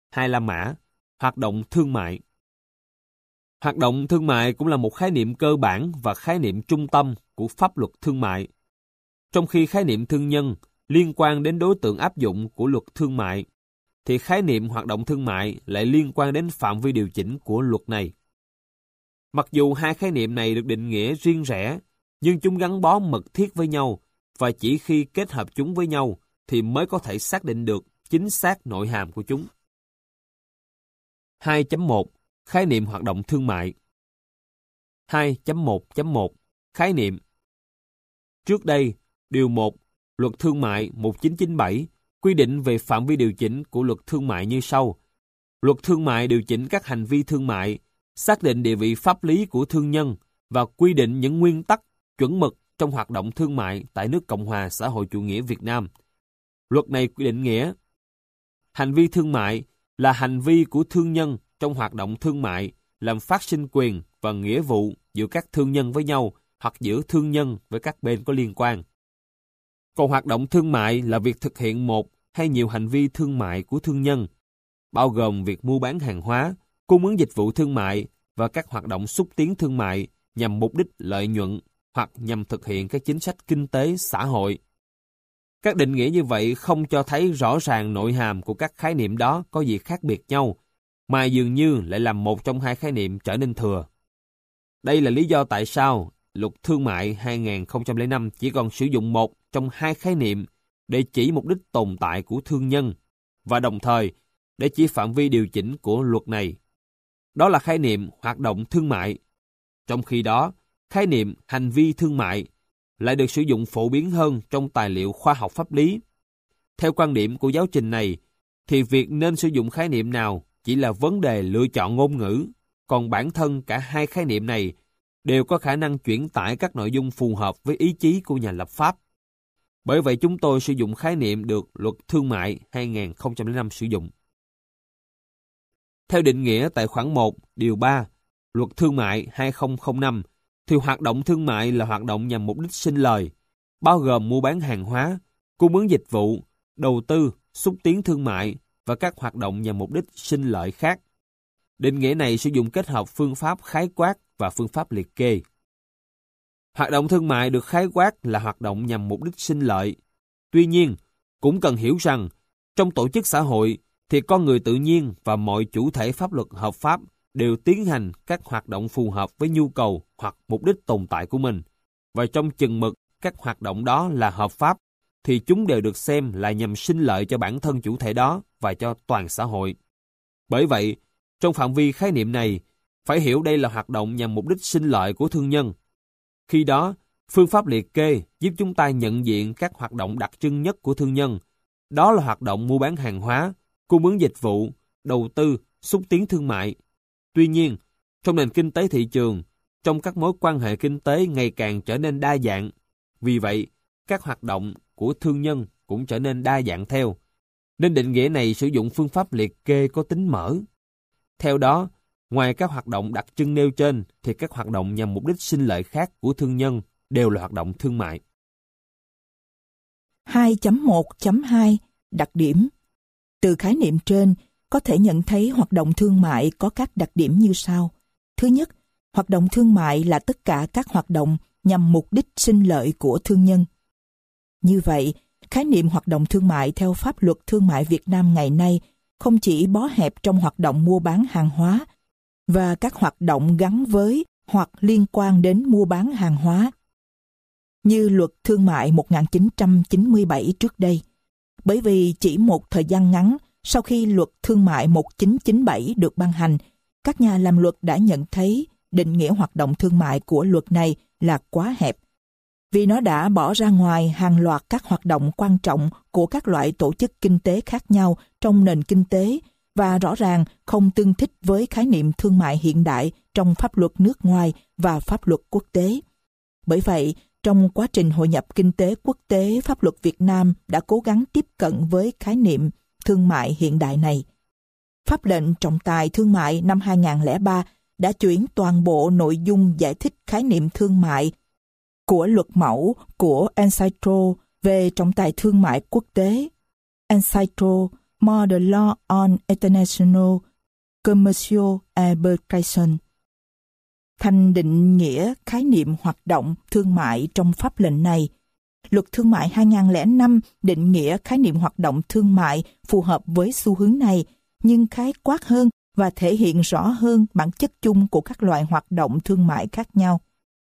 hai La Mã, hoạt động thương mại. Hoạt động thương mại cũng là một khái niệm cơ bản và khái niệm trung tâm của pháp luật thương mại. Trong khi khái niệm thương nhân liên quan đến đối tượng áp dụng của luật thương mại, thì khái niệm hoạt động thương mại lại liên quan đến phạm vi điều chỉnh của luật này. Mặc dù hai khái niệm này được định nghĩa riêng rẽ, nhưng chúng gắn bó mật thiết với nhau, và chỉ khi kết hợp chúng với nhau thì mới có thể xác định được chính xác nội hàm của chúng. 2.1 Khái niệm hoạt động thương mại. 2.1.1 Khái niệm. Trước đây, Điều 1, Luật Thương mại 1997 quy định về phạm vi điều chỉnh của luật thương mại như sau. Luật thương mại điều chỉnh các hành vi thương mại, xác định địa vị pháp lý của thương nhân và quy định những nguyên tắc, chuẩn mực trong hoạt động thương mại tại nước Cộng hòa xã hội chủ nghĩa Việt Nam. Luật này quy định nghĩa: hành vi thương mại là hành vi của thương nhân trong hoạt động thương mại làm phát sinh quyền và nghĩa vụ giữa các thương nhân với nhau hoặc giữa thương nhân với các bên có liên quan. Còn hoạt động thương mại là việc thực hiện một hay nhiều hành vi thương mại của thương nhân, bao gồm việc mua bán hàng hóa, cung ứng dịch vụ thương mại và các hoạt động xúc tiến thương mại nhằm mục đích lợi nhuận hoặc nhằm thực hiện các chính sách kinh tế xã hội. Các định nghĩa như vậy không cho thấy rõ ràng nội hàm của các khái niệm đó có gì khác biệt nhau, mà dường như lại làm một trong hai khái niệm trở nên thừa. Đây là lý do tại sao Luật Thương mại 2005 chỉ còn sử dụng một trong hai khái niệm để chỉ mục đích tồn tại của thương nhân, và đồng thời để chỉ phạm vi điều chỉnh của luật này. Đó là khái niệm hoạt động thương mại. Trong khi đó, khái niệm hành vi thương mại lại được sử dụng phổ biến hơn trong tài liệu khoa học pháp lý. Theo quan điểm của giáo trình này, thì việc nên sử dụng khái niệm nào chỉ là vấn đề lựa chọn ngôn ngữ, còn bản thân cả hai khái niệm này đều có khả năng chuyển tải các nội dung phù hợp với ý chí của nhà lập pháp. Bởi vậy chúng tôi sử dụng khái niệm được Luật Thương mại 2005 sử dụng. Theo định nghĩa tại khoản 1, điều 3, Luật Thương mại 2005, thì hoạt động thương mại là hoạt động nhằm mục đích sinh lời, bao gồm mua bán hàng hóa, cung ứng dịch vụ, đầu tư, xúc tiến thương mại và các hoạt động nhằm mục đích sinh lợi khác. Định nghĩa này sử dụng kết hợp phương pháp khái quát và phương pháp liệt kê. Hoạt động thương mại được khái quát là hoạt động nhằm mục đích sinh lợi. Tuy nhiên, cũng cần hiểu rằng, trong tổ chức xã hội thì con người tự nhiên và mọi chủ thể pháp luật hợp pháp đều tiến hành các hoạt động phù hợp với nhu cầu hoặc mục đích tồn tại của mình. Và trong chừng mực các hoạt động đó là hợp pháp, thì chúng đều được xem là nhằm sinh lợi cho bản thân chủ thể đó và cho toàn xã hội. Bởi vậy, trong phạm vi khái niệm này, phải hiểu đây là hoạt động nhằm mục đích sinh lợi của thương nhân. Khi đó, phương pháp liệt kê giúp chúng ta nhận diện các hoạt động đặc trưng nhất của thương nhân. Đó là hoạt động mua bán hàng hóa, cung ứng dịch vụ, đầu tư, xúc tiến thương mại. Tuy nhiên, trong nền kinh tế thị trường, trong các mối quan hệ kinh tế ngày càng trở nên đa dạng. Vì vậy, các hoạt động của thương nhân cũng trở nên đa dạng theo. Nên định nghĩa này sử dụng phương pháp liệt kê có tính mở. Theo đó, ngoài các hoạt động đặc trưng nêu trên, thì các hoạt động nhằm mục đích sinh lợi khác của thương nhân đều là hoạt động thương mại. 2.1.2 Đặc điểm. Từ khái niệm trên, có thể nhận thấy hoạt động thương mại có các đặc điểm như sau. Thứ nhất, hoạt động thương mại là tất cả các hoạt động nhằm mục đích sinh lợi của thương nhân. Như vậy, khái niệm hoạt động thương mại theo pháp luật thương mại Việt Nam ngày nay không chỉ bó hẹp trong hoạt động mua bán hàng hóa và các hoạt động gắn với hoặc liên quan đến mua bán hàng hóa, như luật thương mại 1997 trước đây. Bởi vì chỉ một thời gian ngắn sau khi luật thương mại 1997 được ban hành, các nhà làm luật đã nhận thấy định nghĩa hoạt động thương mại của luật này là quá hẹp, vì nó đã bỏ ra ngoài hàng loạt các hoạt động quan trọng của các loại tổ chức kinh tế khác nhau trong nền kinh tế và rõ ràng không tương thích với khái niệm thương mại hiện đại trong pháp luật nước ngoài và pháp luật quốc tế. Bởi vậy, trong quá trình hội nhập kinh tế quốc tế, pháp luật Việt Nam đã cố gắng tiếp cận với khái niệm thương mại hiện đại này. Pháp lệnh trọng tài thương mại năm 2003 đã chuyển toàn bộ nội dung giải thích khái niệm thương mại của luật mẫu của UNCITRAL về trọng tài thương mại quốc tế. UNCITRAL More the Law on International Commercial Arbitration. Thành định nghĩa khái niệm hoạt động thương mại trong pháp lệnh này. Luật Thương mại 2005 định nghĩa khái niệm hoạt động thương mại phù hợp với xu hướng này, nhưng khái quát hơn và thể hiện rõ hơn bản chất chung của các loại hoạt động thương mại khác nhau.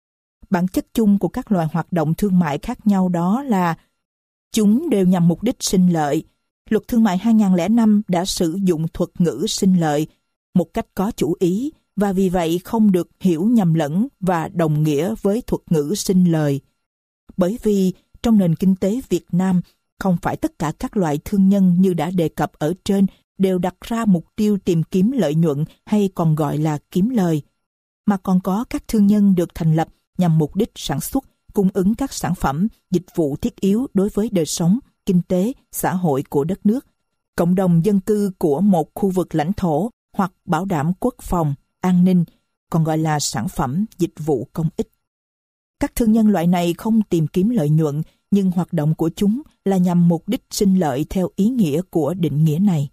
Bản chất chung của các loại hoạt động thương mại khác nhau đó là chúng đều nhằm mục đích sinh lợi. Luật Thương mại 2005 đã sử dụng thuật ngữ sinh lợi một cách có chủ ý và vì vậy không được hiểu nhầm lẫn và đồng nghĩa với thuật ngữ sinh lời. Bởi vì trong nền kinh tế Việt Nam, không phải tất cả các loại thương nhân như đã đề cập ở trên đều đặt ra mục tiêu tìm kiếm lợi nhuận hay còn gọi là kiếm lời, mà còn có các thương nhân được thành lập nhằm mục đích sản xuất, cung ứng các sản phẩm, dịch vụ thiết yếu đối với đời sống, kinh tế, xã hội của đất nước, cộng đồng dân cư của một khu vực lãnh thổ hoặc bảo đảm quốc phòng, an ninh, còn gọi là sản phẩm, dịch vụ công ích. Các thương nhân loại này không tìm kiếm lợi nhuận, nhưng hoạt động của chúng là nhằm mục đích sinh lợi theo ý nghĩa của định nghĩa này.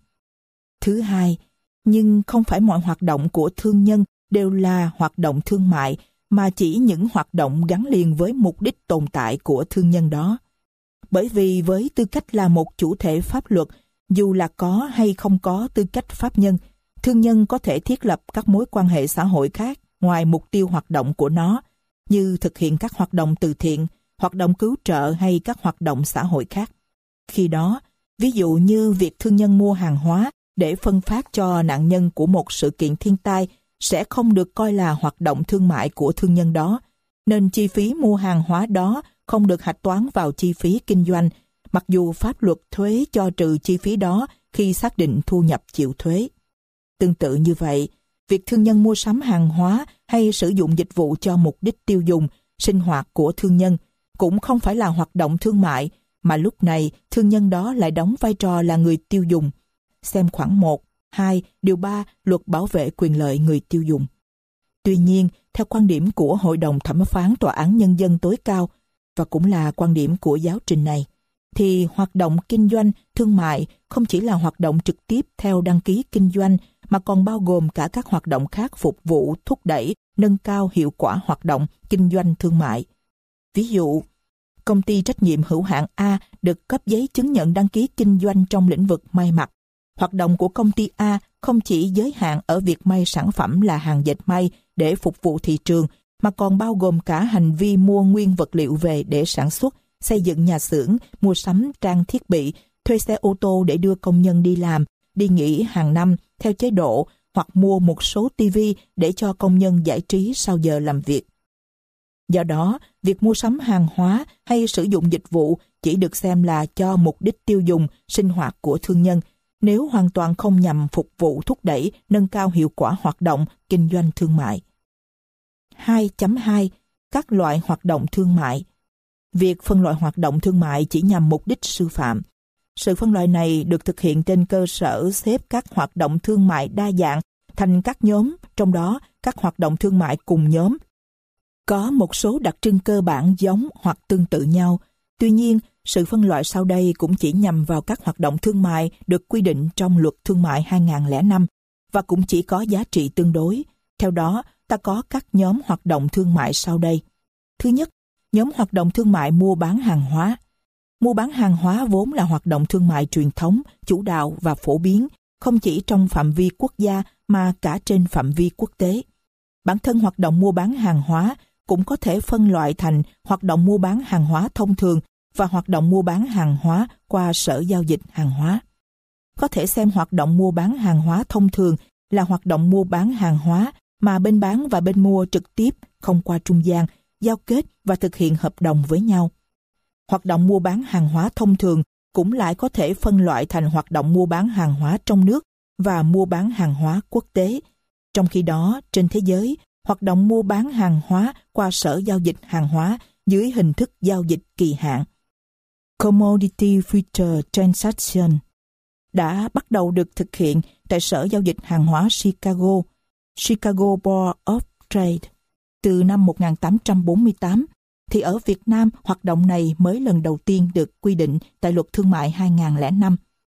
Thứ hai, nhưng không phải mọi hoạt động của thương nhân đều là hoạt động thương mại, mà chỉ những hoạt động gắn liền với mục đích tồn tại của thương nhân đó. Bởi vì với tư cách là một chủ thể pháp luật, dù là có hay không có tư cách pháp nhân, thương nhân có thể thiết lập các mối quan hệ xã hội khác ngoài mục tiêu hoạt động của nó, như thực hiện các hoạt động từ thiện, hoạt động cứu trợ hay các hoạt động xã hội khác. Khi đó, ví dụ như việc thương nhân mua hàng hóa để phân phát cho nạn nhân của một sự kiện thiên tai sẽ không được coi là hoạt động thương mại của thương nhân đó, nên chi phí mua hàng hóa đó không được hạch toán vào chi phí kinh doanh, mặc dù pháp luật thuế cho trừ chi phí đó khi xác định thu nhập chịu thuế. Tương tự như vậy, việc thương nhân mua sắm hàng hóa hay sử dụng dịch vụ cho mục đích tiêu dùng, sinh hoạt của thương nhân cũng không phải là hoạt động thương mại, mà lúc này thương nhân đó lại đóng vai trò là người tiêu dùng. Xem khoản 1, 2, điều 3 Luật Bảo vệ quyền lợi người tiêu dùng. Tuy nhiên, theo quan điểm của Hội đồng Thẩm phán Tòa án Nhân dân tối cao, và cũng là quan điểm của giáo trình này, thì hoạt động kinh doanh, thương mại không chỉ là hoạt động trực tiếp theo đăng ký kinh doanh, mà còn bao gồm cả các hoạt động khác phục vụ, thúc đẩy, nâng cao hiệu quả hoạt động kinh doanh thương mại. Ví dụ, công ty trách nhiệm hữu hạn A được cấp giấy chứng nhận đăng ký kinh doanh trong lĩnh vực may mặc. Hoạt động của công ty A không chỉ giới hạn ở việc may sản phẩm là hàng dệt may để phục vụ thị trường, mà còn bao gồm cả hành vi mua nguyên vật liệu về để sản xuất, xây dựng nhà xưởng, mua sắm trang thiết bị, thuê xe ô tô để đưa công nhân đi làm, đi nghỉ hàng năm theo chế độ, hoặc mua một số TV để cho công nhân giải trí sau giờ làm việc. Do đó, việc mua sắm hàng hóa hay sử dụng dịch vụ chỉ được xem là cho mục đích tiêu dùng, sinh hoạt của thương nhân, nếu hoàn toàn không nhằm phục vụ thúc đẩy, nâng cao hiệu quả hoạt động kinh doanh thương mại. 2.2 Các loại hoạt động thương mại. Việc phân loại hoạt động thương mại chỉ nhằm mục đích sư phạm. Sự phân loại này được thực hiện trên cơ sở xếp các hoạt động thương mại đa dạng thành các nhóm, trong đó các hoạt động thương mại cùng nhóm có một số đặc trưng cơ bản giống hoặc tương tự nhau. Tuy nhiên, sự phân loại sau đây cũng chỉ nhằm vào các hoạt động thương mại được quy định trong Luật Thương mại 2005 và cũng chỉ có giá trị tương đối. Theo đó, ta có các nhóm hoạt động thương mại sau đây. Thứ nhất, nhóm hoạt động thương mại mua bán hàng hóa. Mua bán hàng hóa vốn là hoạt động thương mại truyền thống, chủ đạo và phổ biến, không chỉ trong phạm vi quốc gia mà cả trên phạm vi quốc tế. Bản thân hoạt động mua bán hàng hóa cũng có thể phân loại thành hoạt động mua bán hàng hóa thông thường và hoạt động mua bán hàng hóa qua sở giao dịch hàng hóa. Có thể xem hoạt động mua bán hàng hóa thông thường là hoạt động mua bán hàng hóa mà bên bán và bên mua trực tiếp, không qua trung gian, giao kết và thực hiện hợp đồng với nhau. Hoạt động mua bán hàng hóa thông thường cũng lại có thể phân loại thành hoạt động mua bán hàng hóa trong nước và mua bán hàng hóa quốc tế. Trong khi đó, trên thế giới, hoạt động mua bán hàng hóa qua sở giao dịch hàng hóa dưới hình thức giao dịch kỳ hạn, Commodity Future Transaction, đã bắt đầu được thực hiện tại Sở Giao dịch Hàng hóa Chicago, Chicago Board of Trade, từ năm 1848, thì ở Việt Nam hoạt động này mới lần đầu tiên được quy định tại Luật Thương mại 2005.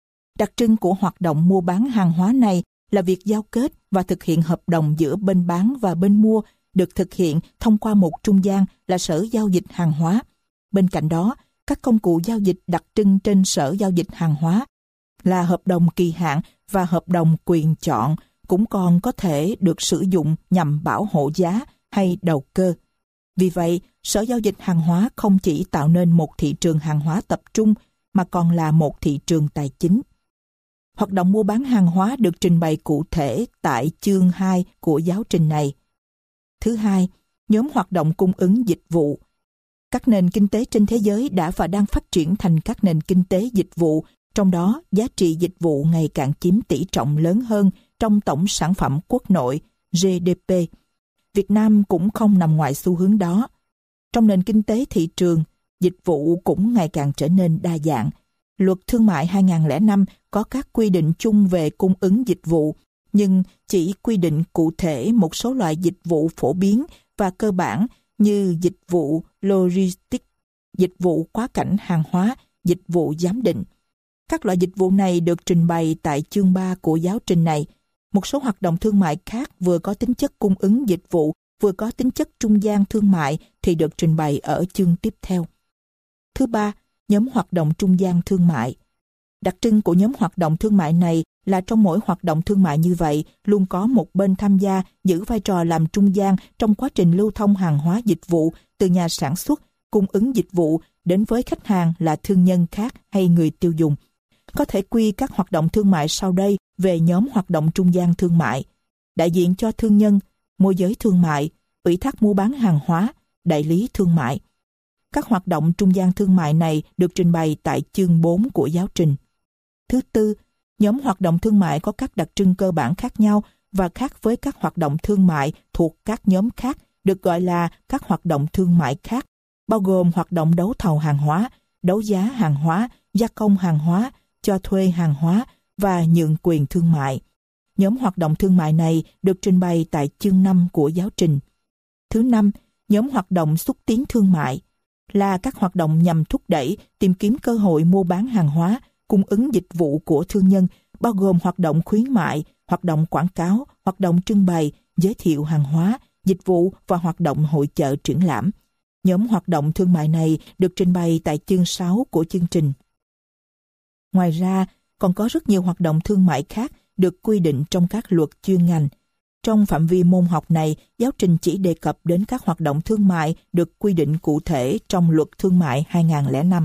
Đặc trưng của hoạt động mua bán hàng hóa này là việc giao kết và thực hiện hợp đồng giữa bên bán và bên mua được thực hiện thông qua một trung gian là Sở Giao dịch Hàng hóa. Bên cạnh đó, các công cụ giao dịch đặc trưng trên Sở Giao dịch Hàng hóa là hợp đồng kỳ hạn và hợp đồng quyền chọn cũng còn có thể được sử dụng nhằm bảo hộ giá hay đầu cơ. Vì vậy, Sở Giao dịch Hàng hóa không chỉ tạo nên một thị trường hàng hóa tập trung mà còn là một thị trường tài chính. Hoạt động mua bán hàng hóa được trình bày cụ thể tại chương 2 của giáo trình này. Thứ hai, nhóm hoạt động cung ứng dịch vụ. Các nền kinh tế trên thế giới đã và đang phát triển thành các nền kinh tế dịch vụ, trong đó giá trị dịch vụ ngày càng chiếm tỷ trọng lớn hơn trong tổng sản phẩm quốc nội GDP. Việt Nam cũng không nằm ngoài xu hướng đó. Trong nền kinh tế thị trường, dịch vụ cũng ngày càng trở nên đa dạng. Luật Thương mại 2005 có các quy định chung về cung ứng dịch vụ, nhưng chỉ quy định cụ thể một số loại dịch vụ phổ biến và cơ bản như dịch vụ logistics, dịch vụ quá cảnh hàng hóa, dịch vụ giám định. Các loại dịch vụ này được trình bày tại chương 3 của giáo trình này. Một số hoạt động thương mại khác vừa có tính chất cung ứng dịch vụ, vừa có tính chất trung gian thương mại thì được trình bày ở chương tiếp theo. Thứ ba, nhóm hoạt động trung gian thương mại. Đặc trưng của nhóm hoạt động thương mại này là trong mỗi hoạt động thương mại như vậy luôn có một bên tham gia giữ vai trò làm trung gian trong quá trình lưu thông hàng hóa dịch vụ từ nhà sản xuất, cung ứng dịch vụ đến với khách hàng là thương nhân khác hay người tiêu dùng. Có thể quy các hoạt động thương mại sau đây về nhóm hoạt động trung gian thương mại: đại diện cho thương nhân, môi giới thương mại, ủy thác mua bán hàng hóa, đại lý thương mại. Các hoạt động trung gian thương mại này được trình bày tại chương 4 của giáo trình. Thứ tư, nhóm hoạt động thương mại có các đặc trưng cơ bản khác nhau và khác với các hoạt động thương mại thuộc các nhóm khác, được gọi là các hoạt động thương mại khác, bao gồm hoạt động đấu thầu hàng hóa, đấu giá hàng hóa, gia công hàng hóa, cho thuê hàng hóa và nhượng quyền thương mại. Nhóm hoạt động thương mại này được trình bày tại chương 5 của giáo trình. Thứ năm, nhóm hoạt động xúc tiến thương mại là các hoạt động nhằm thúc đẩy, tìm kiếm cơ hội mua bán hàng hóa, cung ứng dịch vụ của thương nhân, bao gồm hoạt động khuyến mại, hoạt động quảng cáo, hoạt động trưng bày, giới thiệu hàng hóa, dịch vụ và hoạt động hội chợ triển lãm. Nhóm hoạt động thương mại này được trình bày tại chương 6 của chương trình. Ngoài ra, còn có rất nhiều hoạt động thương mại khác được quy định trong các luật chuyên ngành. Trong phạm vi môn học này, giáo trình chỉ đề cập đến các hoạt động thương mại được quy định cụ thể trong Luật Thương mại 2005.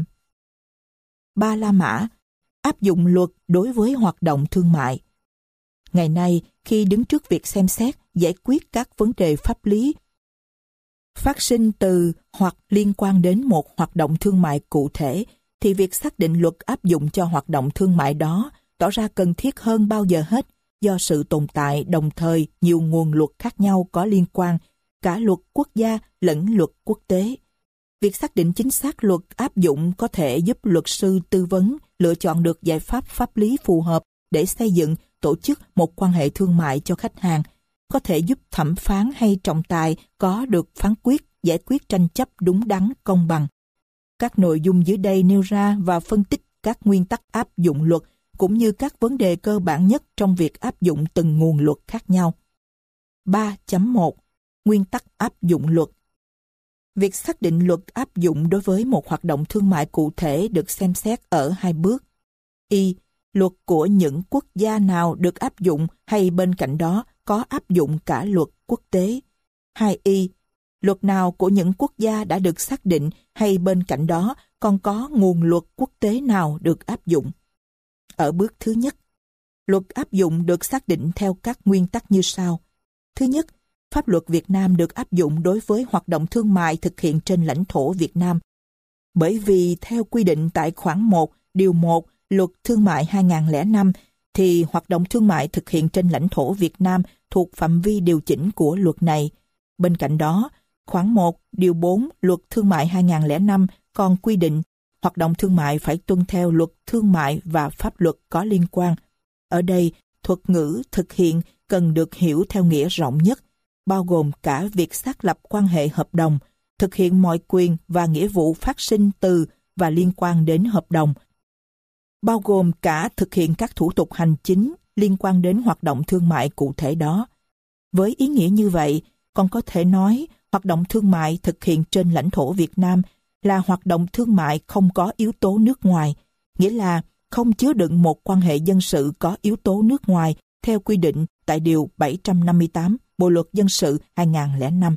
3 La Mã áp dụng luật đối với hoạt động thương mại. Ngày nay, khi đứng trước việc xem xét, giải quyết các vấn đề pháp lý phát sinh từ hoặc liên quan đến một hoạt động thương mại cụ thể, thì việc xác định luật áp dụng cho hoạt động thương mại đó tỏ ra cần thiết hơn bao giờ hết do sự tồn tại đồng thời nhiều nguồn luật khác nhau có liên quan, cả luật quốc gia lẫn luật quốc tế. Việc xác định chính xác luật áp dụng có thể giúp luật sư tư vấn lựa chọn được giải pháp pháp lý phù hợp để xây dựng, tổ chức một quan hệ thương mại cho khách hàng, có thể giúp thẩm phán hay trọng tài có được phán quyết, giải quyết tranh chấp đúng đắn, công bằng. Các nội dung dưới đây nêu ra và phân tích các nguyên tắc áp dụng luật cũng như các vấn đề cơ bản nhất trong việc áp dụng từng nguồn luật khác nhau. 3.1 Nguyên tắc áp dụng luật. Việc xác định luật áp dụng đối với một hoạt động thương mại cụ thể được xem xét ở 2 bước. Y. Luật của những quốc gia nào được áp dụng hay bên cạnh đó có áp dụng cả luật quốc tế. 2y. Luật nào của những quốc gia đã được xác định hay bên cạnh đó còn có nguồn luật quốc tế nào được áp dụng. Ở bước thứ nhất, luật áp dụng được xác định theo các nguyên tắc như sau. Thứ nhất, pháp luật Việt Nam được áp dụng đối với hoạt động thương mại thực hiện trên lãnh thổ Việt Nam. Bởi vì theo quy định tại khoản 1, điều 1, Luật Thương mại 2005, thì hoạt động thương mại thực hiện trên lãnh thổ Việt Nam thuộc phạm vi điều chỉnh của luật này. Bên cạnh đó, khoản 1, điều 4, Luật Thương mại 2005 còn quy định hoạt động thương mại phải tuân theo luật thương mại và pháp luật có liên quan. Ở đây, thuật ngữ thực hiện cần được hiểu theo nghĩa rộng nhất, bao gồm cả việc xác lập quan hệ hợp đồng, thực hiện mọi quyền và nghĩa vụ phát sinh từ và liên quan đến hợp đồng, bao gồm cả thực hiện các thủ tục hành chính liên quan đến hoạt động thương mại cụ thể đó. Với ý nghĩa như vậy, còn có thể nói hoạt động thương mại thực hiện trên lãnh thổ Việt Nam là hoạt động thương mại không có yếu tố nước ngoài, nghĩa là không chứa đựng một quan hệ dân sự có yếu tố nước ngoài theo quy định tại Điều 758 Bộ Luật Dân sự 2005.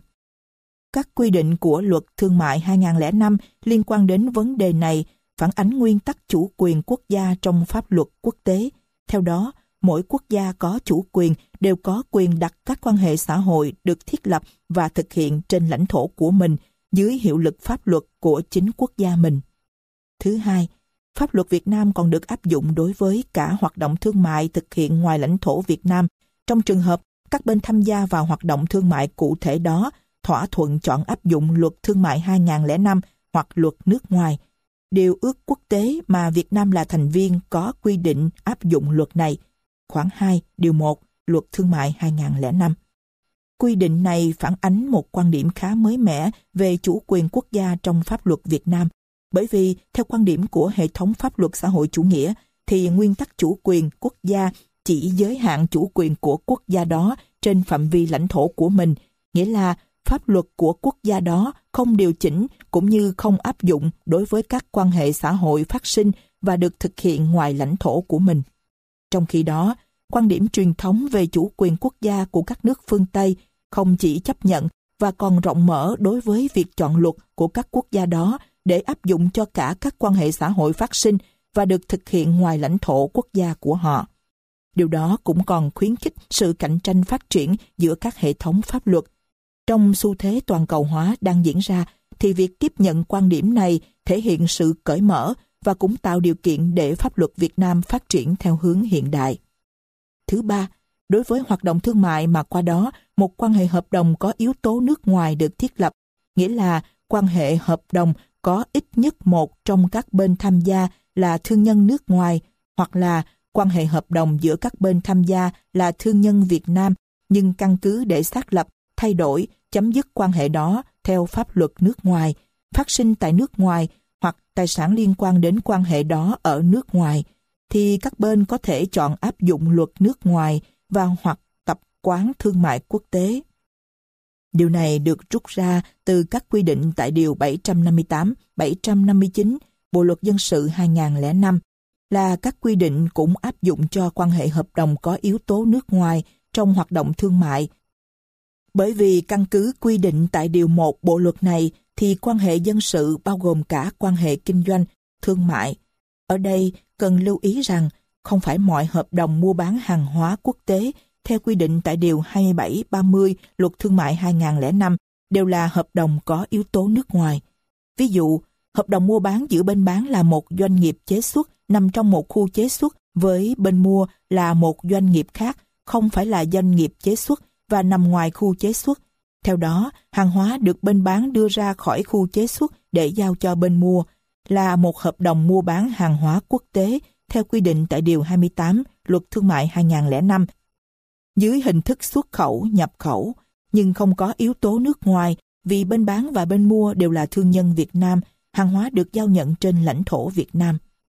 Các quy định của Luật Thương mại 2005 liên quan đến vấn đề này phản ánh nguyên tắc chủ quyền quốc gia trong pháp luật quốc tế. Theo đó, mỗi quốc gia có chủ quyền đều có quyền đặt các quan hệ xã hội được thiết lập và thực hiện trên lãnh thổ của mình dưới hiệu lực pháp luật của chính quốc gia mình. Thứ hai, pháp luật Việt Nam còn được áp dụng đối với cả hoạt động thương mại thực hiện ngoài lãnh thổ Việt Nam, trong trường hợp các bên tham gia vào hoạt động thương mại cụ thể đó thỏa thuận chọn áp dụng Luật Thương mại 2005 hoặc luật nước ngoài. Điều ước quốc tế mà Việt Nam là thành viên có quy định áp dụng luật này. Khoản 2, điều 1, Luật Thương mại 2005. Quy định này phản ánh một quan điểm khá mới mẻ về chủ quyền quốc gia trong pháp luật Việt Nam, bởi vì theo quan điểm của hệ thống pháp luật xã hội chủ nghĩa thì nguyên tắc chủ quyền quốc gia chỉ giới hạn chủ quyền của quốc gia đó trên phạm vi lãnh thổ của mình, nghĩa là pháp luật của quốc gia đó không điều chỉnh cũng như không áp dụng đối với các quan hệ xã hội phát sinh và được thực hiện ngoài lãnh thổ của mình. Trong khi đó, quan điểm truyền thống về chủ quyền quốc gia của các nước phương Tây không chỉ chấp nhận và còn rộng mở đối với việc chọn luật của các quốc gia đó để áp dụng cho cả các quan hệ xã hội phát sinh và được thực hiện ngoài lãnh thổ quốc gia của họ. Điều đó cũng còn khuyến khích sự cạnh tranh phát triển giữa các hệ thống pháp luật. Trong xu thế toàn cầu hóa đang diễn ra, thì việc tiếp nhận quan điểm này thể hiện sự cởi mở và cũng tạo điều kiện để pháp luật Việt Nam phát triển theo hướng hiện đại. Thứ ba, đối với hoạt động thương mại mà qua đó một quan hệ hợp đồng có yếu tố nước ngoài được thiết lập, nghĩa là quan hệ hợp đồng có ít nhất một trong các bên tham gia là thương nhân nước ngoài, hoặc là quan hệ hợp đồng giữa các bên tham gia là thương nhân Việt Nam, nhưng căn cứ để xác lập, thay đổi, chấm dứt quan hệ đó theo pháp luật nước ngoài, phát sinh tại nước ngoài hoặc tài sản liên quan đến quan hệ đó ở nước ngoài, thì các bên có thể chọn áp dụng luật nước ngoài và hoặc tập quán thương mại quốc tế. Điều này được rút ra từ các quy định tại Điều 758, 759 Bộ Luật Dân sự 2005, là các quy định cũng áp dụng cho quan hệ hợp đồng có yếu tố nước ngoài trong hoạt động thương mại. Bởi vì căn cứ quy định tại Điều 1 Bộ Luật này thì quan hệ dân sự bao gồm cả quan hệ kinh doanh, thương mại. Ở đây cần lưu ý rằng không phải mọi hợp đồng mua bán hàng hóa quốc tế theo quy định tại Điều 27-30 Luật Thương mại 2005 đều là hợp đồng có yếu tố nước ngoài. Ví dụ, hợp đồng mua bán giữa bên bán là một doanh nghiệp chế xuất nằm trong một khu chế xuất với bên mua là một doanh nghiệp khác, không phải là doanh nghiệp chế xuất và nằm ngoài khu chế xuất. Theo đó, hàng hóa được bên bán đưa ra khỏi khu chế xuất để giao cho bên mua là một hợp đồng mua bán hàng hóa quốc tế theo quy định tại Điều 28 Luật Thương mại 2005 dưới hình thức xuất khẩu, nhập khẩu, nhưng không có yếu tố nước ngoài vì bên bán và bên mua đều là thương nhân Việt Nam, hàng hóa được giao nhận trên lãnh thổ Việt Nam.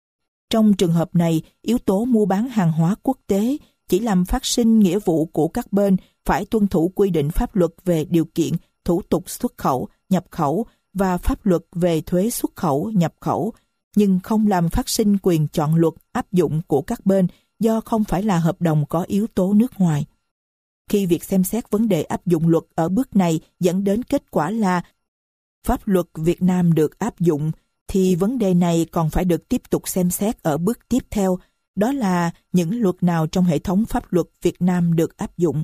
Trong trường hợp này, yếu tố mua bán hàng hóa quốc tế chỉ làm phát sinh nghĩa vụ của các bên phải tuân thủ quy định pháp luật về điều kiện, thủ tục xuất khẩu, nhập khẩu và pháp luật về thuế xuất khẩu, nhập khẩu, nhưng không làm phát sinh quyền chọn luật áp dụng của các bên do không phải là hợp đồng có yếu tố nước ngoài. Khi việc xem xét vấn đề áp dụng luật ở bước này dẫn đến kết quả là pháp luật Việt Nam được áp dụng, thì vấn đề này còn phải được tiếp tục xem xét ở bước tiếp theo, đó là những luật nào trong hệ thống pháp luật Việt Nam được áp dụng.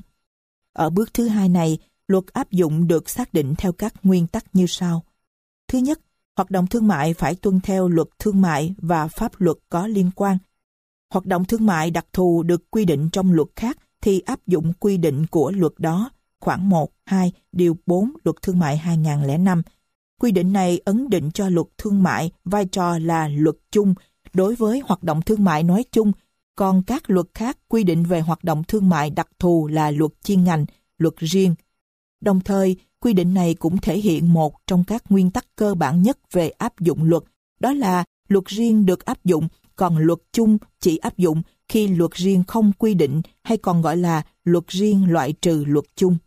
Ở bước thứ hai này, luật áp dụng được xác định theo các nguyên tắc như sau. Thứ nhất, hoạt động thương mại phải tuân theo luật thương mại và pháp luật có liên quan. Hoạt động thương mại đặc thù được quy định trong luật khác thì áp dụng quy định của luật đó. Khoản 1, 2, điều 4 Luật Thương mại 2005. Quy định này ấn định cho luật thương mại vai trò là luật chung đối với hoạt động thương mại nói chung, còn các luật khác quy định về hoạt động thương mại đặc thù là luật chuyên ngành, luật riêng. Đồng thời, quy định này cũng thể hiện một trong các nguyên tắc cơ bản nhất về áp dụng luật, đó là luật riêng được áp dụng còn luật chung chỉ áp dụng khi luật riêng không quy định, hay còn gọi là luật riêng loại trừ luật chung.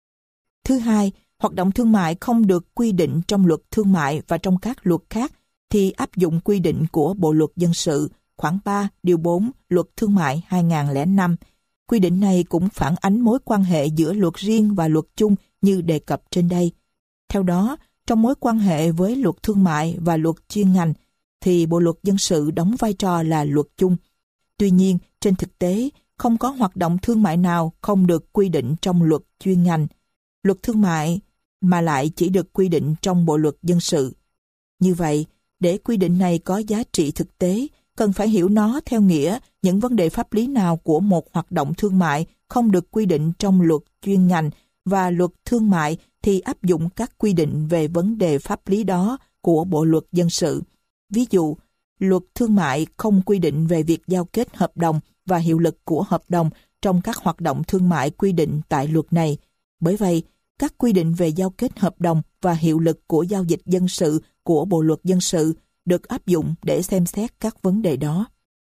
Thứ hai, hoạt động thương mại không được quy định trong luật thương mại và trong các luật khác thì áp dụng quy định của Bộ luật dân sự, khoản 3, điều 4, luật thương mại 2005. Quy định này cũng phản ánh mối quan hệ giữa luật riêng và luật chung như đề cập trên đây. Theo đó, trong mối quan hệ với luật thương mại và luật chuyên ngành, thì Bộ luật dân sự đóng vai trò là luật chung. Tuy nhiên, trên thực tế, không có hoạt động thương mại nào không được quy định trong luật chuyên ngành. Luật thương mại mà lại chỉ được quy định trong Bộ luật dân sự. Như vậy, để quy định này có giá trị thực tế, cần phải hiểu nó theo nghĩa những vấn đề pháp lý nào của một hoạt động thương mại không được quy định trong luật chuyên ngành và luật thương mại thì áp dụng các quy định về vấn đề pháp lý đó của Bộ luật dân sự. Ví dụ, luật thương mại không quy định về việc giao kết hợp đồng và hiệu lực của hợp đồng trong các hoạt động thương mại quy định tại luật này. Bởi vậy, các quy định về giao kết hợp đồng và hiệu lực của giao dịch dân sự của Bộ luật dân sự được áp dụng để xem xét các vấn đề đó.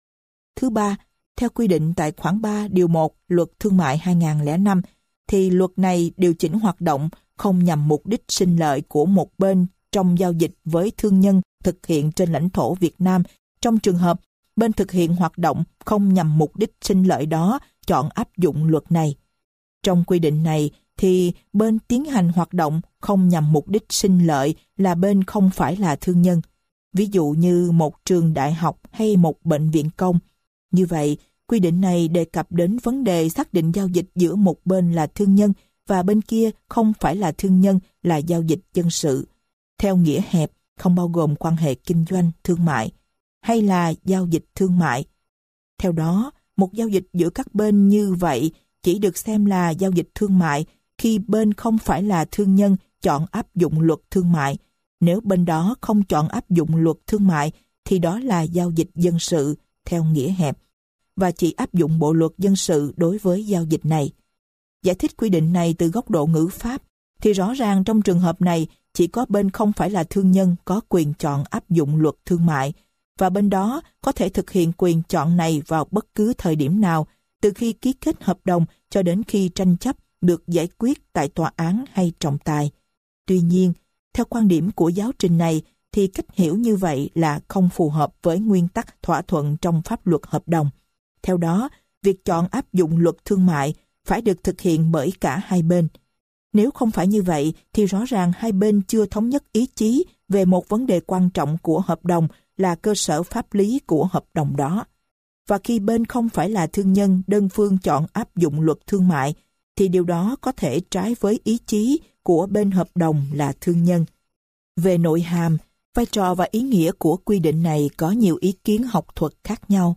Thứ ba, theo quy định tại khoản 3 điều 1 luật thương mại 2005, thì luật này điều chỉnh hoạt động không nhằm mục đích sinh lợi của một bên trong giao dịch với thương nhân thực hiện trên lãnh thổ Việt Nam, trong trường hợp bên thực hiện hoạt động không nhằm mục đích sinh lợi đó chọn áp dụng luật này. Trong quy định này thì bên tiến hành hoạt động không nhằm mục đích sinh lợi là bên không phải là thương nhân. Ví dụ như một trường đại học hay một bệnh viện công. Như vậy, quy định này đề cập đến vấn đề xác định giao dịch giữa một bên là thương nhân và bên kia không phải là thương nhân là giao dịch dân sự. Theo nghĩa hẹp, không bao gồm quan hệ kinh doanh, thương mại, hay là giao dịch thương mại. Theo đó, một giao dịch giữa các bên như vậy chỉ được xem là giao dịch thương mại khi bên không phải là thương nhân chọn áp dụng luật thương mại. Nếu bên đó không chọn áp dụng luật thương mại thì đó là giao dịch dân sự theo nghĩa hẹp và chỉ áp dụng Bộ luật dân sự đối với giao dịch này. Giải thích quy định này từ góc độ ngữ pháp thì rõ ràng trong trường hợp này chỉ có bên không phải là thương nhân có quyền chọn áp dụng luật thương mại và bên đó có thể thực hiện quyền chọn này vào bất cứ thời điểm nào từ khi ký kết hợp đồng cho đến khi tranh chấp được giải quyết tại tòa án hay trọng tài. Tuy nhiên, theo quan điểm của giáo trình này thì cách hiểu như vậy là không phù hợp với nguyên tắc thỏa thuận trong pháp luật hợp đồng. Theo đó, việc chọn áp dụng luật thương mại phải được thực hiện bởi cả hai bên. Nếu không phải như vậy thì rõ ràng hai bên chưa thống nhất ý chí về một vấn đề quan trọng của hợp đồng là cơ sở pháp lý của hợp đồng đó. Và khi bên không phải là thương nhân đơn phương chọn áp dụng luật thương mại thì điều đó có thể trái với ý chí của bên hợp đồng là thương nhân. Về nội hàm, vai trò và ý nghĩa của quy định này có nhiều ý kiến học thuật khác nhau.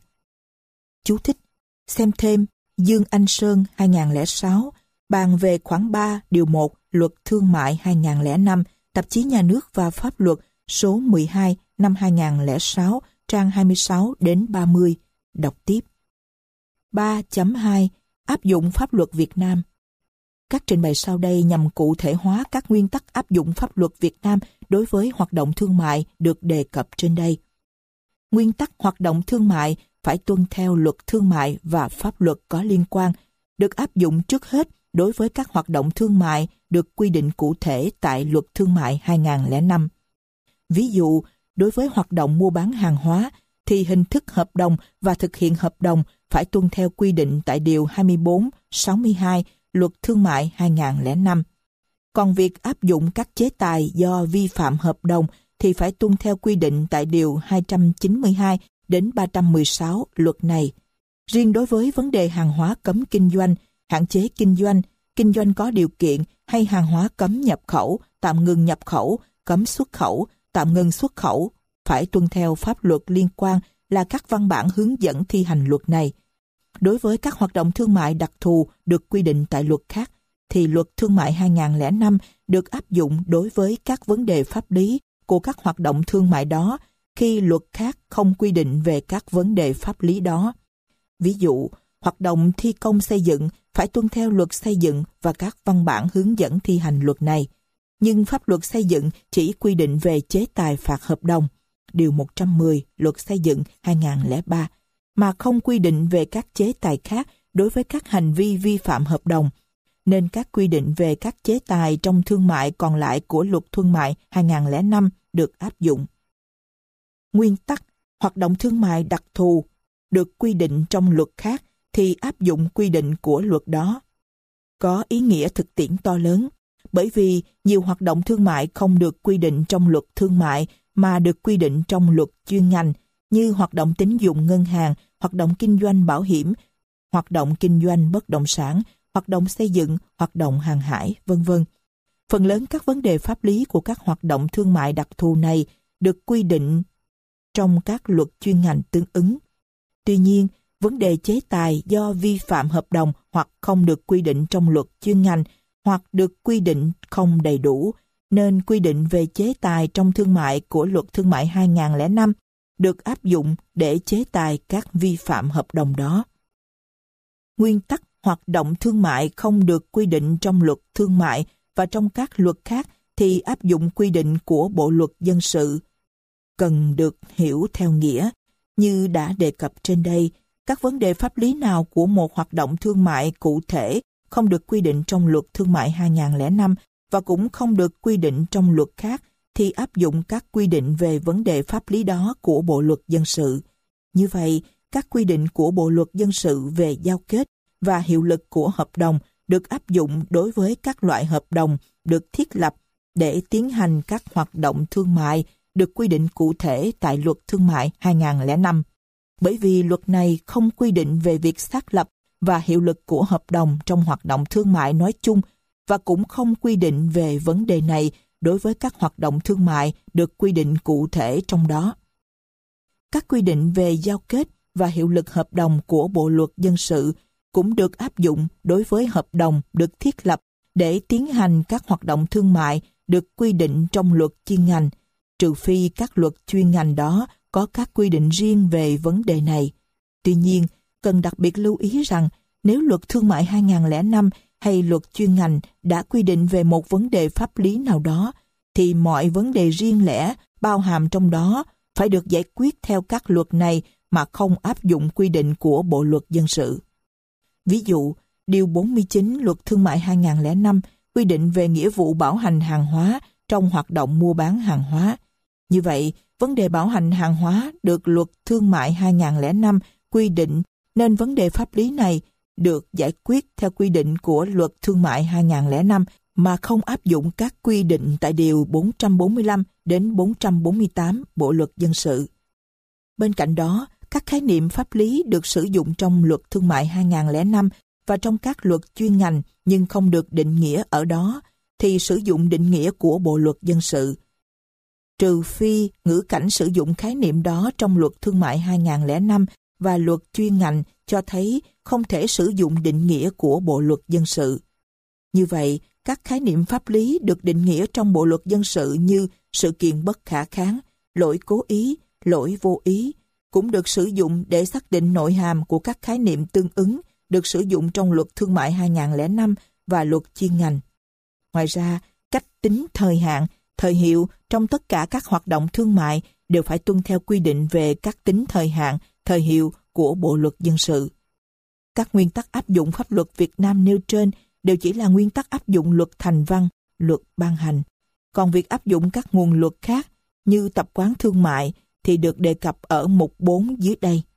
Chú thích: xem thêm Dương Anh Sơn 2006, bàn về khoản 3 điều 1 luật thương mại 2005, tạp chí Nhà nước và Pháp luật số 12 năm 2006, trang 26 đến 30. Đọc tiếp. 3.2 Áp dụng pháp luật Việt Nam. Các trình bày sau đây nhằm cụ thể hóa các nguyên tắc áp dụng pháp luật Việt Nam đối với hoạt động thương mại được đề cập trên đây. Nguyên tắc hoạt động thương mại phải tuân theo luật thương mại và pháp luật có liên quan, được áp dụng trước hết đối với các hoạt động thương mại được quy định cụ thể tại luật thương mại 2005. Ví dụ, đối với hoạt động mua bán hàng hóa, thì hình thức hợp đồng và thực hiện hợp đồng phải tuân theo quy định tại Điều 24, 62 Luật Thương mại 2005. Còn việc áp dụng các chế tài do vi phạm hợp đồng thì phải tuân theo quy định tại Điều 292 đến 316 luật này. Riêng đối với vấn đề hàng hóa cấm kinh doanh, hạn chế kinh doanh có điều kiện hay hàng hóa cấm nhập khẩu, tạm ngừng nhập khẩu, cấm xuất khẩu, tạm ngừng xuất khẩu, phải tuân theo pháp luật liên quan là các văn bản hướng dẫn thi hành luật này. Đối với các hoạt động thương mại đặc thù được quy định tại luật khác, thì luật thương mại 2005 được áp dụng đối với các vấn đề pháp lý của các hoạt động thương mại đó khi luật khác không quy định về các vấn đề pháp lý đó. Ví dụ, hoạt động thi công xây dựng phải tuân theo luật xây dựng và các văn bản hướng dẫn thi hành luật này. Nhưng pháp luật xây dựng chỉ quy định về chế tài phạt hợp đồng. Điều 110 Luật Xây dựng 2003, mà không quy định về các chế tài khác đối với các hành vi vi phạm hợp đồng, nên các quy định về các chế tài trong thương mại còn lại của Luật Thương mại 2005 được áp dụng. Nguyên tắc hoạt động thương mại đặc thù được quy định trong luật khác thì áp dụng quy định của luật đó. Có ý nghĩa thực tiễn to lớn, bởi vì nhiều hoạt động thương mại không được quy định trong luật thương mại mà được quy định trong luật chuyên ngành, như hoạt động tín dụng ngân hàng, hoạt động kinh doanh bảo hiểm, hoạt động kinh doanh bất động sản, hoạt động xây dựng, hoạt động hàng hải, v.v. Phần lớn các vấn đề pháp lý của các hoạt động thương mại đặc thù này được quy định trong các luật chuyên ngành tương ứng. Tuy nhiên, vấn đề chế tài do vi phạm hợp đồng hoặc không được quy định trong luật chuyên ngành hoặc được quy định không đầy đủ, nên quy định về chế tài trong thương mại của Luật Thương mại 2005 được áp dụng để chế tài các vi phạm hợp đồng đó. Nguyên tắc hoạt động thương mại không được quy định trong luật thương mại và trong các luật khác thì áp dụng quy định của Bộ Luật Dân sự. Cần được hiểu theo nghĩa, như đã đề cập trên đây, các vấn đề pháp lý nào của một hoạt động thương mại cụ thể không được quy định trong Luật Thương mại 2005 và cũng không được quy định trong luật khác thì áp dụng các quy định về vấn đề pháp lý đó của Bộ Luật Dân sự. Như vậy, các quy định của Bộ Luật Dân sự về giao kết và hiệu lực của hợp đồng được áp dụng đối với các loại hợp đồng được thiết lập để tiến hành các hoạt động thương mại được quy định cụ thể tại Luật Thương mại 2005. Bởi vì luật này không quy định về việc xác lập và hiệu lực của hợp đồng trong hoạt động thương mại nói chung và cũng không quy định về vấn đề này đối với các hoạt động thương mại được quy định cụ thể trong đó. Các quy định về giao kết và hiệu lực hợp đồng của Bộ Luật Dân sự cũng được áp dụng đối với hợp đồng được thiết lập để tiến hành các hoạt động thương mại được quy định trong luật chuyên ngành, trừ phi các luật chuyên ngành đó có các quy định riêng về vấn đề này. Tuy nhiên, cần đặc biệt lưu ý rằng nếu Luật Thương mại 2005 hay luật chuyên ngành đã quy định về một vấn đề pháp lý nào đó, thì mọi vấn đề riêng lẻ bao hàm trong đó phải được giải quyết theo các luật này mà không áp dụng quy định của Bộ Luật Dân sự. Ví dụ, Điều 49 Luật Thương mại 2005 quy định về nghĩa vụ bảo hành hàng hóa trong hoạt động mua bán hàng hóa. Như vậy, vấn đề bảo hành hàng hóa được Luật Thương mại 2005 quy định, nên vấn đề pháp lý này được giải quyết theo quy định của Luật Thương mại 2005 mà không áp dụng các quy định tại Điều 445 đến 448 Bộ Luật Dân sự. Bên cạnh đó, các khái niệm pháp lý được sử dụng trong Luật Thương mại 2005 và trong các luật chuyên ngành nhưng không được định nghĩa ở đó, thì sử dụng định nghĩa của Bộ Luật Dân sự. Trừ phi ngữ cảnh sử dụng khái niệm đó trong Luật Thương mại 2005 và luật chuyên ngành cho thấy không thể sử dụng định nghĩa của Bộ Luật Dân sự. Như vậy, các khái niệm pháp lý được định nghĩa trong Bộ Luật Dân sự như sự kiện bất khả kháng, lỗi cố ý, lỗi vô ý, cũng được sử dụng để xác định nội hàm của các khái niệm tương ứng được sử dụng trong Luật Thương mại 2005 và luật chuyên ngành. Ngoài ra, cách tính thời hạn, thời hiệu trong tất cả các hoạt động thương mại đều phải tuân theo quy định về các tính thời hạn, thời hiệu của Bộ Luật Dân sự. Các nguyên tắc áp dụng pháp luật Việt Nam nêu trên đều chỉ là nguyên tắc áp dụng luật thành văn, luật ban hành. Còn việc áp dụng các nguồn luật khác như tập quán thương mại thì được đề cập ở mục 4 dưới đây.